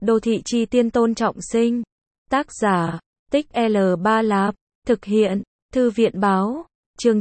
Đô thị chi tiên Tôn Trọng Sinh. Tác giả, Tích L Ba Lạp. Thực hiện, Thư viện báo. Chương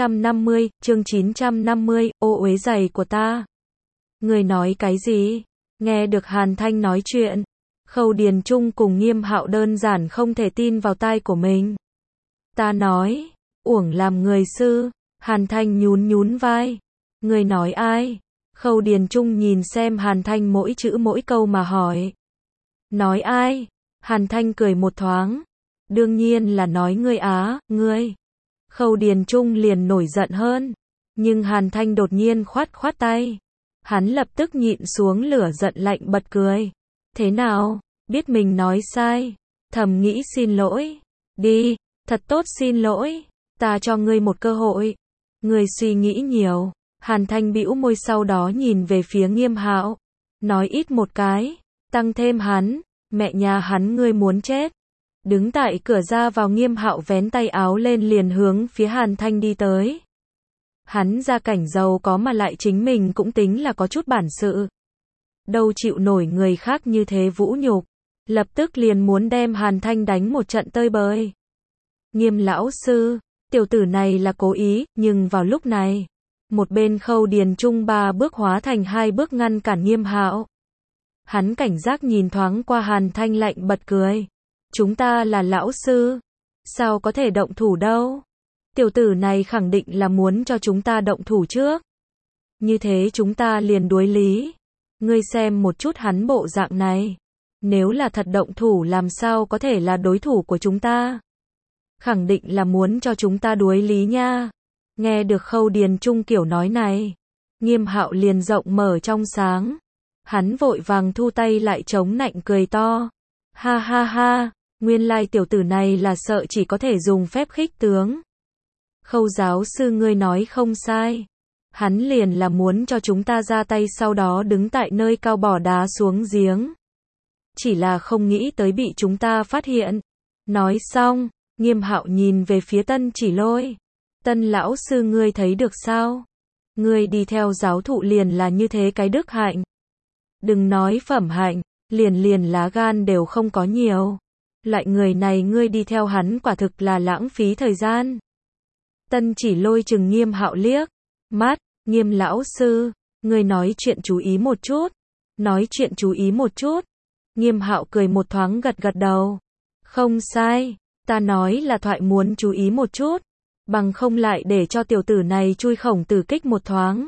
950, ô uế giày của ta. Người nói cái gì? Nghe được Hàn Thanh nói chuyện, Khâu Điền Trung cùng Nghiêm Hạo đơn giản không thể tin vào tai của mình. Ta nói, uổng làm người sư. Hàn Thanh nhún vai. Người nói ai? Khâu Điền Trung nhìn xem Hàn Thanh mỗi chữ mỗi câu mà hỏi. Nói ai? Hàn Thanh cười một thoáng. Đương nhiên là nói ngươi á, ngươi. Khâu Điền Trung liền nổi giận hơn. Nhưng Hàn Thanh đột nhiên khoát tay. Hắn lập tức nhịn xuống lửa giận lạnh bật cười. Thế nào? Biết mình nói sai. Thầm nghĩ xin lỗi. Đi, thật tốt xin lỗi. Ta cho ngươi một cơ hội. Ngươi suy nghĩ nhiều. Hàn Thanh bĩu môi sau đó nhìn về phía Nghiêm Hạo. Nói ít một cái. Tăng thêm hắn. Mẹ nhà hắn ngươi muốn chết. Đứng tại cửa ra vào Nghiêm Hạo vén tay áo lên liền hướng phía Hàn Thanh đi tới. Hắn gia cảnh giàu có mà lại chính mình cũng tính là có chút bản sự. Đâu chịu nổi người khác như thế vũ nhục. Lập tức liền muốn đem Hàn Thanh đánh một trận tơi bời. Nghiêm lão sư, tiểu tử này là cố ý, nhưng vào lúc này, một bên Khâu Điền Trung 3 bước hóa thành 2 bước ngăn cản Nghiêm Hạo. Hắn cảnh giác nhìn thoáng qua Hàn Thanh lạnh bật cười. Chúng ta là lão sư, sao có thể động thủ đâu? Tiểu tử này khẳng định là muốn cho chúng ta động thủ trước. Như thế chúng ta liền đối lý. Ngươi xem một chút hắn bộ dạng này. Nếu là thật động thủ làm sao có thể là đối thủ của chúng ta? Khẳng định là muốn cho chúng ta đối lý nha. Nghe được Khâu Điền Trung kiểu nói này, Nghiêm Hạo liền rộng mở trong sáng. Hắn vội vàng thu tay lại chống nạnh cười to. Ha ha ha, nguyên lai tiểu tử này là sợ chỉ có thể dùng phép khích tướng. Khâu giáo sư ngươi nói không sai. Hắn liền là muốn cho chúng ta ra tay sau đó đứng tại nơi cao bỏ đá xuống giếng. Chỉ là không nghĩ tới bị chúng ta phát hiện. Nói xong, Nghiêm Hạo nhìn về phía Tân Chỉ Lôi. Tân lão sư ngươi thấy được sao? Ngươi đi theo giáo thụ liền là như thế cái đức hạnh. Đừng nói phẩm hạnh, liền lá gan đều không có nhiều. Loại người này ngươi đi theo hắn quả thực là lãng phí thời gian. Tân Chỉ Lôi chừng Nghiêm Hạo liếc mắt. Nghiêm lão sư, ngươi nói chuyện chú ý một chút. Nói chuyện chú ý một chút. Nghiêm Hạo cười một thoáng gật đầu. Không sai, ta nói là thoại muốn chú ý một chút. Bằng không lại để cho tiểu tử này chui Khổng Tử kích một thoáng.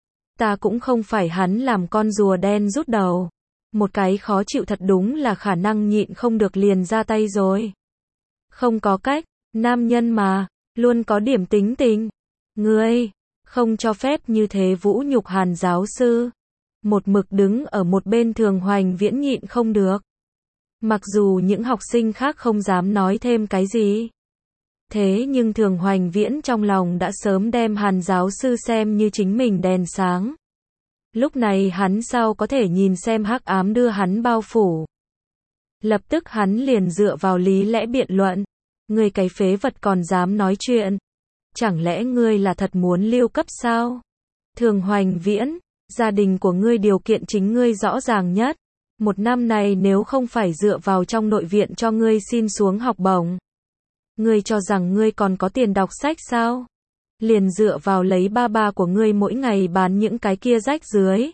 Ta cũng không phải hắn làm con rùa đen rút đầu. Một cái khó chịu thật đúng là khả năng nhịn không được liền ra tay rồi. Không có cách, nam nhân mà, luôn có điểm tính tình. Ngươi, không cho phép như thế vũ nhục Hàn giáo sư. Một mực đứng ở một bên Thường Hoành Viễn nhịn không được. Mặc dù những học sinh khác không dám nói thêm cái gì. Thế nhưng Thường Hoành Viễn trong lòng đã sớm đem Hàn giáo sư xem như chính mình đèn sáng. Lúc này hắn sao có thể nhìn xem hắc ám đưa hắn bao phủ. Lập tức hắn liền dựa vào lý lẽ biện luận. Ngươi cái phế vật còn dám nói chuyện. Chẳng lẽ ngươi là thật muốn lưu cấp sao? Thường Hoành Viễn, gia đình của ngươi điều kiện chính ngươi rõ ràng nhất. Một năm này nếu không phải dựa vào trong nội viện cho ngươi xin xuống học bổng. Ngươi cho rằng ngươi còn có tiền đọc sách sao? Liền dựa vào lấy ba của ngươi mỗi ngày bán những cái kia rách dưới.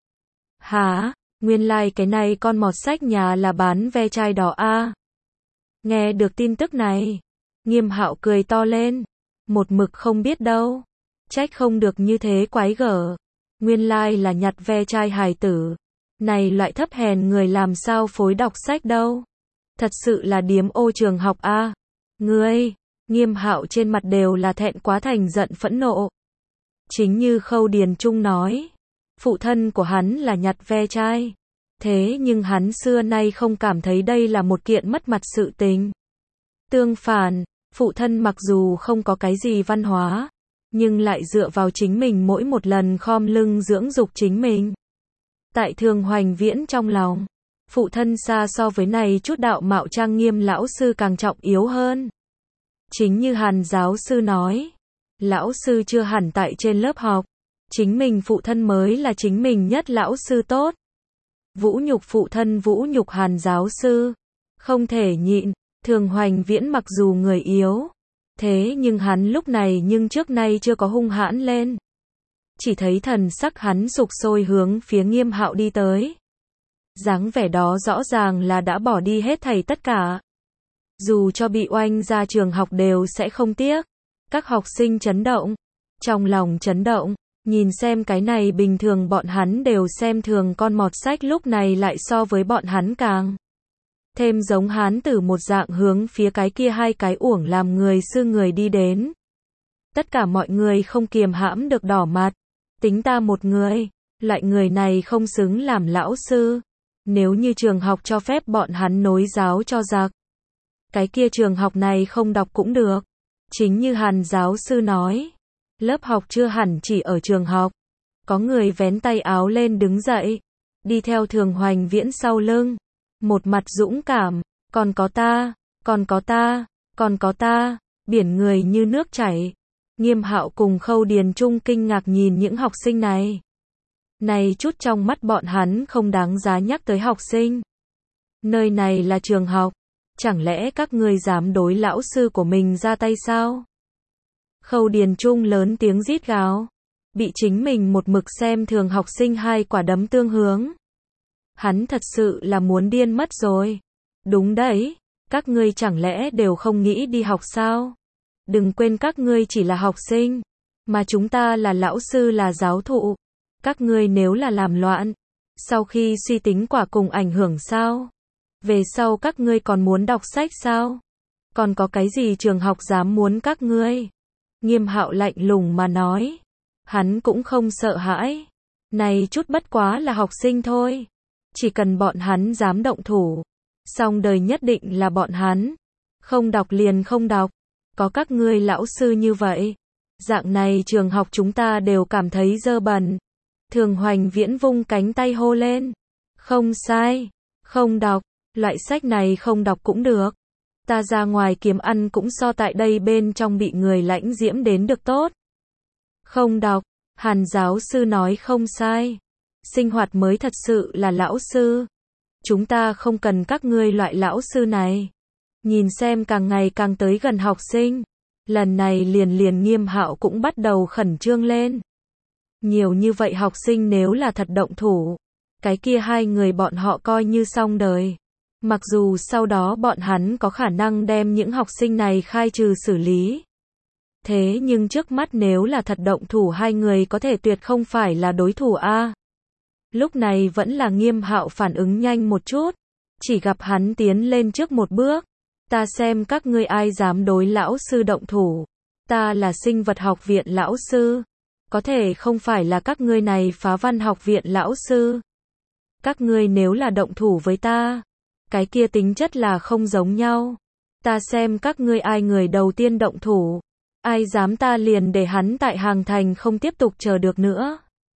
Hả? Nguyên lai cái này con mọt sách nhà là bán ve chai đỏ a. Nghe được tin tức này, Nghiêm Hạo cười to lên. Một mực không biết đâu. Trách không được như thế quái gở. Nguyên lai là nhặt ve chai hài tử. Này loại thấp hèn người làm sao phối đọc sách đâu. Thật sự là điếm ô trường học a. Ngươi, Nghiêm Hạo trên mặt đều là thẹn quá thành giận phẫn nộ. Chính như Khâu Điền Trung nói, phụ thân của hắn là nhặt ve chai. Thế nhưng hắn xưa nay không cảm thấy đây là một kiện mất mặt sự tình. Tương phản, phụ thân mặc dù không có cái gì văn hóa, nhưng lại dựa vào chính mình mỗi một lần khom lưng dưỡng dục chính mình. Tại Thường Hoành Viễn trong lòng, phụ thân xa so với này chút đạo mạo trang nghiêm lão sư càng trọng yếu hơn. Chính như Hàn giáo sư nói, lão sư chưa hẳn tại trên lớp học, chính mình phụ thân mới là chính mình nhất lão sư tốt. Vũ nhục phụ thân, vũ nhục Hàn giáo sư. Không thể nhịn, Thường Hoành Viễn mặc dù người yếu, thế nhưng hắn lúc này nhưng trước nay chưa có hung hãn lên. Chỉ thấy thần sắc hắn sục sôi hướng phía Nghiêm Hạo đi tới. Dáng vẻ đó rõ ràng là đã bỏ đi hết thảy tất cả. Dù cho bị oanh ra trường học đều sẽ không tiếc. Các học sinh chấn động, trong lòng chấn động, nhìn xem cái này bình thường bọn hắn đều xem thường con mọt sách lúc này lại so với bọn hắn càng thêm giống hán tử một dạng hướng phía cái kia hai cái uổng làm người sư người đi đến. Tất cả mọi người không kiềm hãm được đỏ mặt. Tính ta một người, loại người này không xứng làm lão sư. Nếu như trường học cho phép bọn hắn nối giáo cho giặc, cái kia trường học này không đọc cũng được. Chính như Hàn giáo sư nói, lớp học chưa hẳn chỉ ở trường học. Có người vén tay áo lên đứng dậy, đi theo Thường Hoành Viễn sau lưng, một mặt dũng cảm, còn có ta, còn có ta, còn có ta, biển người như nước chảy. Nghiêm Hạo cùng Khâu Điền Trung kinh ngạc nhìn những học sinh này. Này chút trong mắt bọn hắn không đáng giá nhắc tới học sinh. Nơi này là trường học, chẳng lẽ các ngươi dám đối lão sư của mình ra tay sao? Khâu Điền Trung lớn tiếng rít gào, bị chính mình một mực xem thường học sinh hai quả đấm tương hướng. Hắn thật sự là muốn điên mất rồi. Đúng đấy, các ngươi chẳng lẽ đều không nghĩ đi học sao? Đừng quên các ngươi chỉ là học sinh, mà chúng ta là lão sư là giáo thụ. Các ngươi nếu là làm loạn, sau khi suy tính quả cùng ảnh hưởng sao? Về sau các ngươi còn muốn đọc sách sao? Còn có cái gì trường học dám muốn các ngươi? Nghiêm Hạo lạnh lùng mà nói. Hắn cũng không sợ hãi. Này chút bất quá là học sinh thôi. Chỉ cần bọn hắn dám động thủ, xong đời nhất định là bọn hắn. Không đọc liền không đọc. Có các ngươi lão sư như vậy, dạng này trường học chúng ta đều cảm thấy dơ bẩn. Thường Hoành Viễn vung cánh tay hô lên. Không sai, không đọc, loại sách này không đọc cũng được. Ta ra ngoài kiếm ăn cũng so tại đây bên trong bị người lãnh diễm đến được tốt. Không đọc, Hàn giáo sư nói không sai. Sinh hoạt mới thật sự là lão sư. Chúng ta không cần các ngươi loại lão sư này. Nhìn xem càng ngày càng tới gần học sinh. Lần này liền Nghiêm Hạo cũng bắt đầu khẩn trương lên. Nhiều như vậy học sinh nếu là thật động thủ, cái kia hai người bọn họ coi như xong đời. Mặc dù sau đó bọn hắn có khả năng đem những học sinh này khai trừ xử lý. Thế nhưng trước mắt nếu là thật động thủ hai người có thể tuyệt không phải là đối thủ a. Lúc này vẫn là Nghiêm Hạo phản ứng nhanh một chút. Chỉ gặp hắn tiến lên trước một bước. Ta xem các ngươi ai dám đối lão sư động thủ. Ta là sinh vật học viện lão sư. Có thể không phải là các ngươi này phá văn học viện lão sư. Các ngươi nếu là động thủ với ta, cái kia tính chất là không giống nhau. Ta xem các ngươi ai người đầu tiên động thủ. Ai dám ta liền để hắn tại hàng thành không tiếp tục chờ được nữa.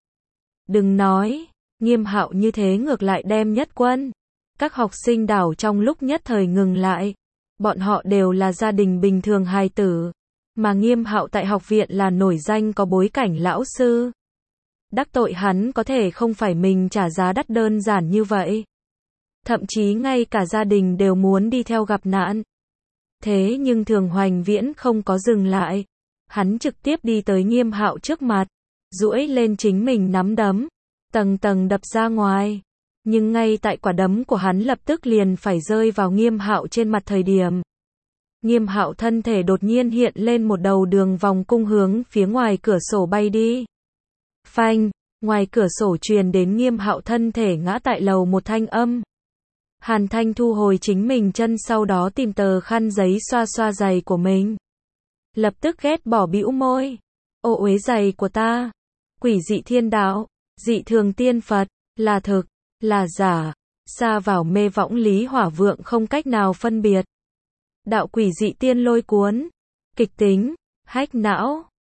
Đừng nói, Nghiêm Hạo như thế ngược lại đem nhất quân. Các học sinh đảo trong lúc nhất thời ngừng lại. Bọn họ đều là gia đình bình thường hài tử. Mà Nghiêm Hạo tại học viện là nổi danh có bối cảnh lão sư. Đắc tội hắn có thể không phải mình trả giá đắt đơn giản như vậy. Thậm chí ngay cả gia đình đều muốn đi theo gặp nạn. Thế nhưng Thường Hoành Viễn không có dừng lại. Hắn trực tiếp đi tới Nghiêm Hạo trước mặt. Duỗi lên chính mình nắm đấm. Tầng tầng đập ra ngoài. Nhưng ngay tại quả đấm của hắn lập tức liền phải rơi vào Nghiêm Hạo trên mặt thời điểm. Nghiêm Hạo thân thể đột nhiên hiện lên một đầu đường vòng cung hướng phía ngoài cửa sổ bay đi. Phanh, ngoài cửa sổ truyền đến Nghiêm Hạo thân thể ngã tại lầu một thanh âm. Hàn Thanh thu hồi chính mình chân sau đó tìm tờ khăn giấy xoa xoa giày của mình. Lập tức ghét bỏ bĩu môi. Ô uế giày của ta. Quỷ dị thiên đạo, dị thường tiên Phật, là thực, là giả, xa vào mê võng lý hỏa vượng không cách nào phân biệt. Đạo quỷ dị tiên lôi cuốn, kịch tính, hách não.